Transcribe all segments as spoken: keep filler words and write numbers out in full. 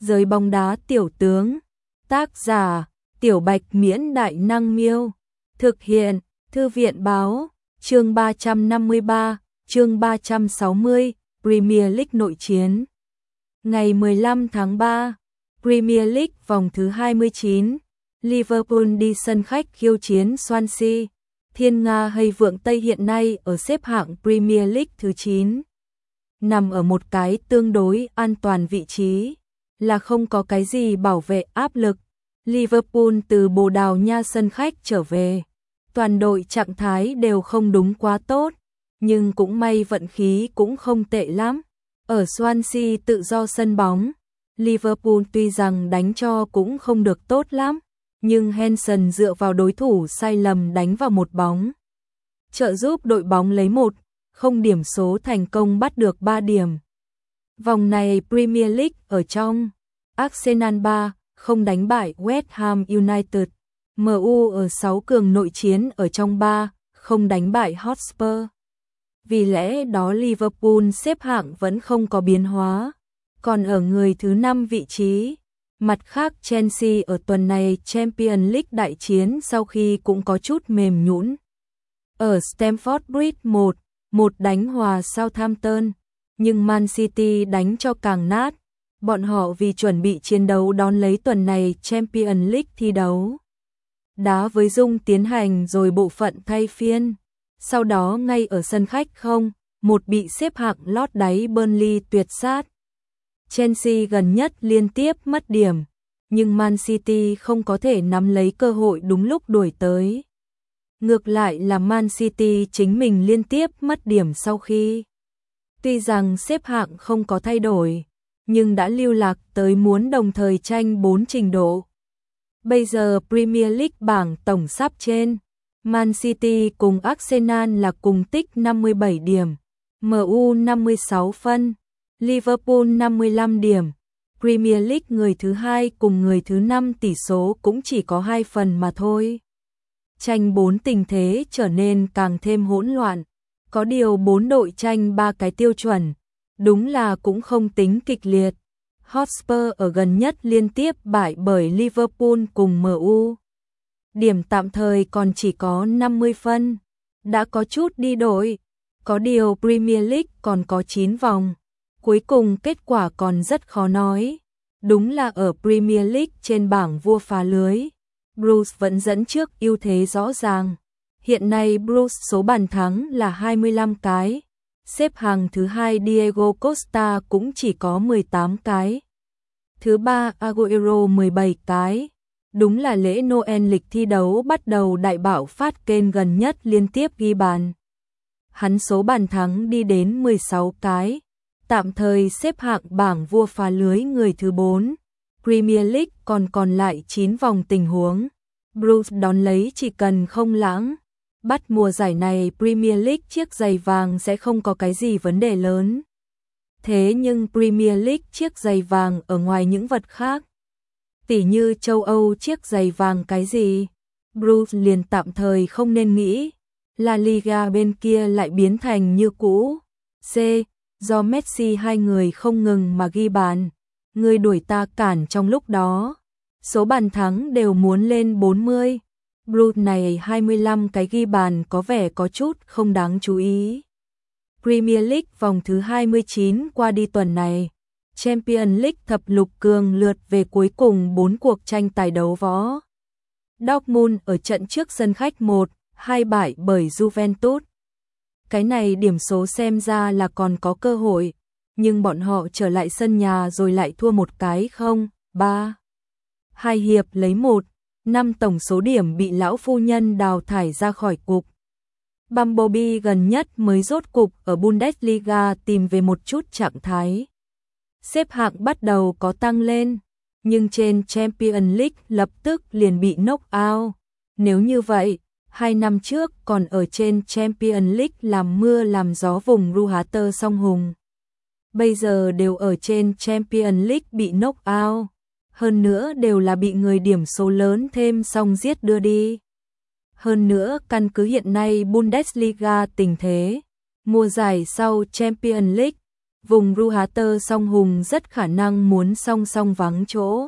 Giới bóng đá tiểu tướng. Tác giả: Tiểu Bạch Miễn Đại Năng Miêu. Thực hiện: Thư viện Báo. Chương ba trăm năm mươi ba, chương ba trăm sáu mươi, Premier League nội chiến. Ngày mười lăm tháng ba, Premier League vòng thứ hai mươi chín, Liverpool đi sân khách khiêu chiến Swansea. Thiên Nga hay Vượng Tây hiện nay ở xếp hạng Premier League thứ chín, nằm ở một cái tương đối an toàn vị trí, là không có cái gì bảo vệ áp lực. Liverpool từ Bồ Đào Nha sân khách trở về, toàn đội trạng thái đều không đúng quá tốt, nhưng cũng may vận khí cũng không tệ lắm. Ở Swansea tự do sân bóng, Liverpool tuy rằng đánh cho cũng không được tốt lắm, nhưng Henderson dựa vào đối thủ sai lầm đánh vào một bóng, trợ giúp đội bóng lấy một không điểm số thành công bắt được ba điểm. Vòng này Premier League ở trong, Arsenal ba không đánh bại West Ham United, em u ở sáu cường nội chiến ở trong ba không đánh bại Hotspur. Vì lẽ đó Liverpool xếp hạng vẫn không có biến hóa, còn ở người thứ năm vị trí. Mặt khác Chelsea ở tuần này Champions League đại chiến sau khi cũng có chút mềm nhũn. Ở Stamford Bridge một một đánh hòa Southampton, nhưng Man City đánh cho càng nát. Bọn họ vì chuẩn bị chiến đấu đón lấy tuần này Champions League thi đấu, đá với Dung tiến hành rồi bộ phận thay phiên. Sau đó ngay ở sân khách không một bị xếp hạng lót đáy Burnley tuyệt sát. Chelsea gần nhất liên tiếp mất điểm, nhưng Man City không có thể nắm lấy cơ hội đúng lúc đuổi tới. Ngược lại là Man City chính mình liên tiếp mất điểm sau khi, tuy rằng xếp hạng không có thay đổi, nhưng đã lưu lạc tới muốn đồng thời tranh bốn trình độ. Bây giờ Premier League bảng tổng sắp trên, Man City cùng Arsenal là cùng tích năm mươi bảy điểm, em u năm mươi sáu phân, Liverpool năm mươi lăm điểm. Premier League người thứ hai cùng người thứ năm tỷ số cũng chỉ có hai phần mà thôi. Tranh bốn tình thế trở nên càng thêm hỗn loạn, có điều bốn đội tranh ba cái tiêu chuẩn, đúng là cũng không tính kịch liệt. Hotspur ở gần nhất liên tiếp bại bởi Liverpool cùng em u. Điểm tạm thời còn chỉ có năm mươi phân, đã có chút đi đổi. Có điều Premier League còn có chín vòng, cuối cùng kết quả còn rất khó nói. Đúng là ở Premier League trên bảng vua phá lưới, Blues vẫn dẫn trước ưu thế rõ ràng. Hiện nay Blues số bàn thắng là hai mươi lăm cái, xếp hàng thứ hai Diego Costa cũng chỉ có mười tám cái. Thứ ba Aguero mười bảy cái. Đúng là lễ Noel lịch thi đấu bắt đầu đại bạo phát, kênh gần nhất liên tiếp ghi bàn. Hắn số bàn thắng đi đến mười sáu cái, tạm thời xếp hạng bảng vua phá lưới người thứ bốn. Premier League còn còn lại chín vòng tình huống, Blues đón lấy chỉ cần không lãng. Bắt mùa giải này Premier League chiếc giày vàng sẽ không có cái gì vấn đề lớn. Thế nhưng Premier League chiếc giày vàng ở ngoài những vật khác, tỉ như châu Âu chiếc giày vàng cái gì, Blues liền tạm thời không nên nghĩ. La Liga bên kia lại biến thành như cũ. C. Do Messi hai người không ngừng mà ghi bàn, người đuổi ta cản trong lúc đó, số bàn thắng đều muốn lên bốn mươi. Blues này hai mươi lăm cái ghi bàn có vẻ có chút không đáng chú ý. Premier League vòng thứ hai mươi chín qua đi tuần này, Champions League thập lục cường lượt về cuối cùng bốn cuộc tranh tài đấu võ. Dortmund ở trận trước sân khách một hai bại bởi Juventus. Cái này điểm số xem ra là còn có cơ hội, nhưng bọn họ trở lại sân nhà rồi lại thua một cái không, ba. Hai hiệp lấy một, năm tổng số điểm bị lão phu nhân đào thải ra khỏi cục. Bumblebee gần nhất mới rốt cục ở Bundesliga tìm về một chút trạng thái. Xếp hạng bắt đầu có tăng lên, nhưng trên Champions League lập tức liền bị knock out. Nếu như vậy, hai năm trước còn ở trên Champions League làm mưa làm gió vùng Ruhater song hùng. Bây giờ đều ở trên Champions League bị knock out. Hơn nữa đều là bị người điểm số lớn thêm xong giết đưa đi. Hơn nữa căn cứ hiện nay Bundesliga tình thế, mùa giải sau Champions League, vùng Ruhater song hùng rất khả năng muốn song song vắng chỗ.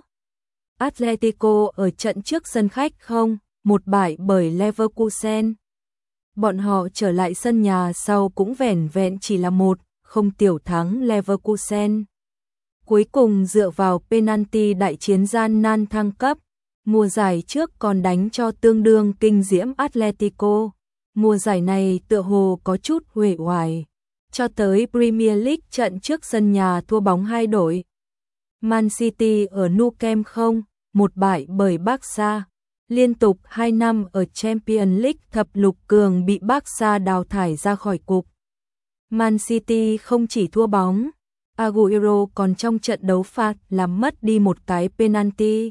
Atletico ở trận trước sân khách không, một bại bởi Leverkusen. Bọn họ trở lại sân nhà sau cũng vẻn vẹn chỉ là một, không tiểu thắng Leverkusen. Cuối cùng dựa vào penalty đại chiến gian nan thăng cấp, mùa giải trước còn đánh cho tương đương kinh diễm Atletico. Mùa giải này tựa hồ có chút uể oải. Cho tới Premier League trận trước sân nhà thua bóng hai đội. Man City ở Nou Camp không, một bại bởi Barca. Liên tục hai năm ở Champions League thập lục cường bị Barca đào thải ra khỏi cục. Man City không chỉ thua bóng, Agüero còn trong trận đấu phạt làm mất đi một cái penalty.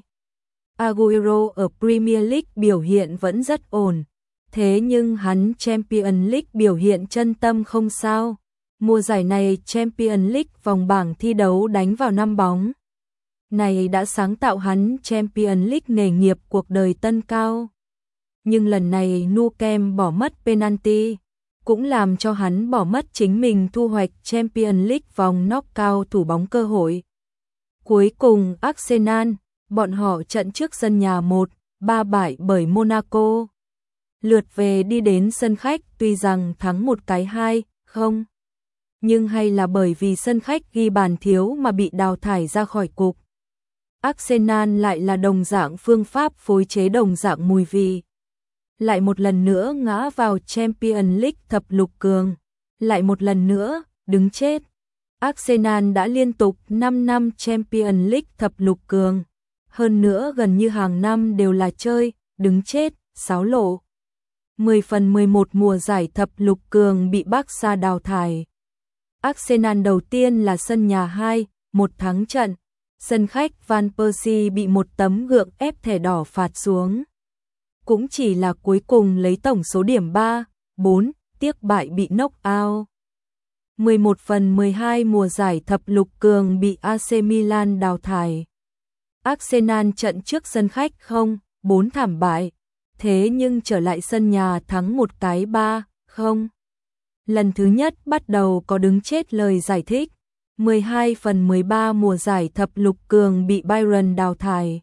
Agüero ở Premier League biểu hiện vẫn rất ổn, thế nhưng hắn Champions League biểu hiện chân tâm không sao. Mùa giải này Champions League vòng bảng thi đấu đánh vào năm bóng. Này đã sáng tạo hắn Champions League nghề nghiệp cuộc đời tân cao. Nhưng lần này Nou Camp bỏ mất penalty, cũng làm cho hắn bỏ mất chính mình thu hoạch Champions League vòng knockout thủ bóng cơ hội. Cuối cùng Arsenal, bọn họ trận trước sân nhà một, ba bại bởi Monaco. Lượt về đi đến sân khách tuy rằng thắng một cái hai, không. Nhưng hay là bởi vì sân khách ghi bàn thiếu mà bị đào thải ra khỏi cục. Arsenal lại là đồng dạng phương pháp phối chế đồng dạng mùi vị. Lại một lần nữa ngã vào Champions League thập lục cường. Lại một lần nữa, đứng chết. Arsenal đã liên tục năm năm Champions League thập lục cường. Hơn nữa gần như hàng năm đều là chơi, đứng chết, sáo lộ. mười phần mười một mùa giải thập lục cường bị Barca đào thải. Arsenal đầu tiên là sân nhà hai, một thắng trận. Sân khách Van Persie bị một tấm gượng ép thẻ đỏ phạt xuống. Cũng chỉ là cuối cùng lấy tổng số điểm ba, bốn, tiếc bại bị knock out. mười một phần mười hai mùa giải thập lục cường bị a xê Milan đào thải. Arsenal trận trước sân khách không, bốn thảm bại. Thế nhưng trở lại sân nhà thắng một cái ba, không. Lần thứ nhất bắt đầu có đứng chết lời giải thích. mười hai phần mười ba mùa giải thập lục cường bị Bayern đào thải.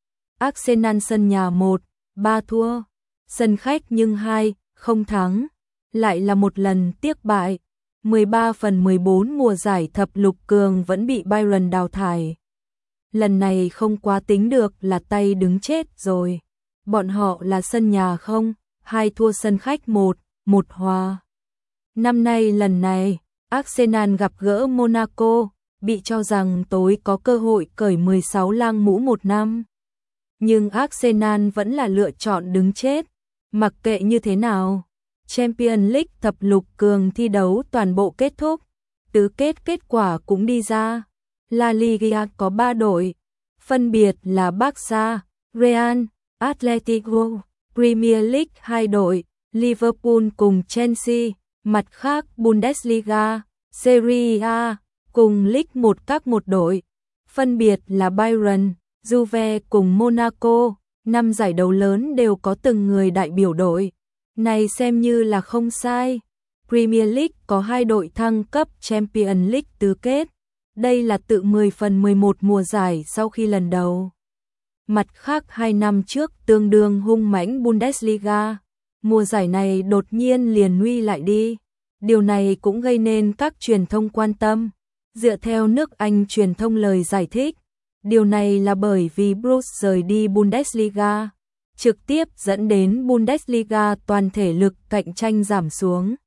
Arsenal sân nhà một, ba thua. Sân khách nhưng hai, không thắng. Lại là một lần tiếc bại. mười ba phần mười bốn mùa giải thập lục cường vẫn bị Bayern đào thải. Lần này không quá tính được là tay đứng chết rồi. Bọn họ là sân nhà không, hai thua sân khách một, một hòa. Năm nay lần này, Arsenal gặp gỡ Monaco, bị cho rằng tối có cơ hội cởi mười sáu lang mũ một năm. Nhưng Arsenal vẫn là lựa chọn đứng chết, mặc kệ như thế nào. Champions League thập lục cường thi đấu toàn bộ kết thúc, tứ kết kết quả cũng đi ra. La Liga có ba đội, phân biệt là Barca, Real, Atletico, Premier League hai đội, Liverpool cùng Chelsea, mặt khác Bundesliga, Serie A, cùng League một các một đội, phân biệt là Bayern, Juve cùng Monaco, năm giải đấu lớn đều có từng người đại biểu đội. Này xem như là không sai. Premier League có hai đội thăng cấp Champions League tứ kết. Đây là tự mười phần mười một mùa giải sau khi lần đầu. Mặt khác hai năm trước tương đương hung mãnh Bundesliga, mùa giải này đột nhiên liền nguy lại đi. Điều này cũng gây nên các truyền thông quan tâm. Dựa theo nước Anh truyền thông lời giải thích, điều này là bởi vì Bruce rời đi Bundesliga, trực tiếp dẫn đến Bundesliga toàn thể lực cạnh tranh giảm xuống.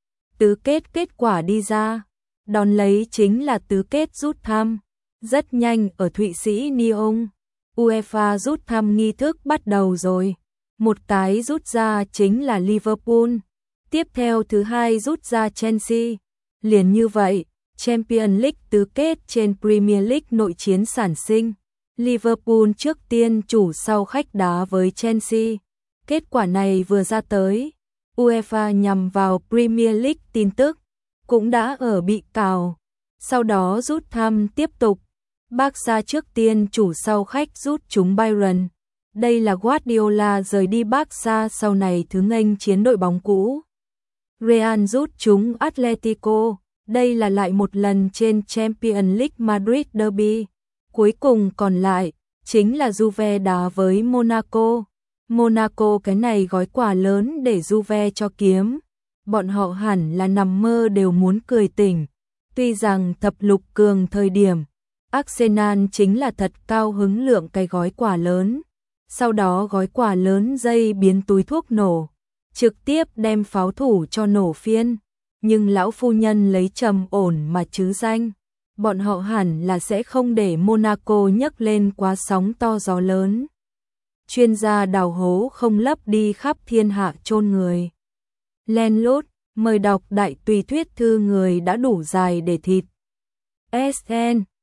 Tứ kết kết quả đi ra, đón lấy chính là tứ kết rút thăm. Rất nhanh ở Thụy Sĩ Nyon, UEFA rút thăm nghi thức bắt đầu rồi. Một cái rút ra chính là Liverpool, tiếp theo thứ hai rút ra Chelsea. Liền như vậy, Champions League tứ kết trên Premier League nội chiến sản sinh. Liverpool trước tiên chủ sau khách đá với Chelsea. Kết quả này vừa ra tới, UEFA nhằm vào Premier League tin tức cũng đã ở bị cào. Sau đó rút thăm tiếp tục. Barca trước tiên chủ sau khách rút trúng Bayern. Đây là Guardiola rời đi Barca sau này thứ nghênh chiến đội bóng cũ. Real rút trúng Atletico, Đây là lại một lần trên Champions League Madrid Derby. Cuối cùng còn lại chính là Juve đá với Monaco. Monaco cái này gói quà lớn để Juve cho kiếm. Bọn họ hẳn là nằm mơ đều muốn cười tỉnh. Tuy rằng thập lục cường thời điểm, Arsenal chính là thật cao hứng lượng cái gói quà lớn. Sau đó gói quà lớn dây biến túi thuốc nổ, trực tiếp đem pháo thủ cho nổ phiên. Nhưng lão phu nhân lấy trầm ổn mà chứ danh. Bọn họ hẳn là sẽ không để Monaco nhấc lên quá sóng to gió lớn. Chuyên gia đào hố không lấp đi khắp thiên hạ chôn người. Len lút, mời đọc đại tùy thuyết thư người đã đủ dài để thịt. ét en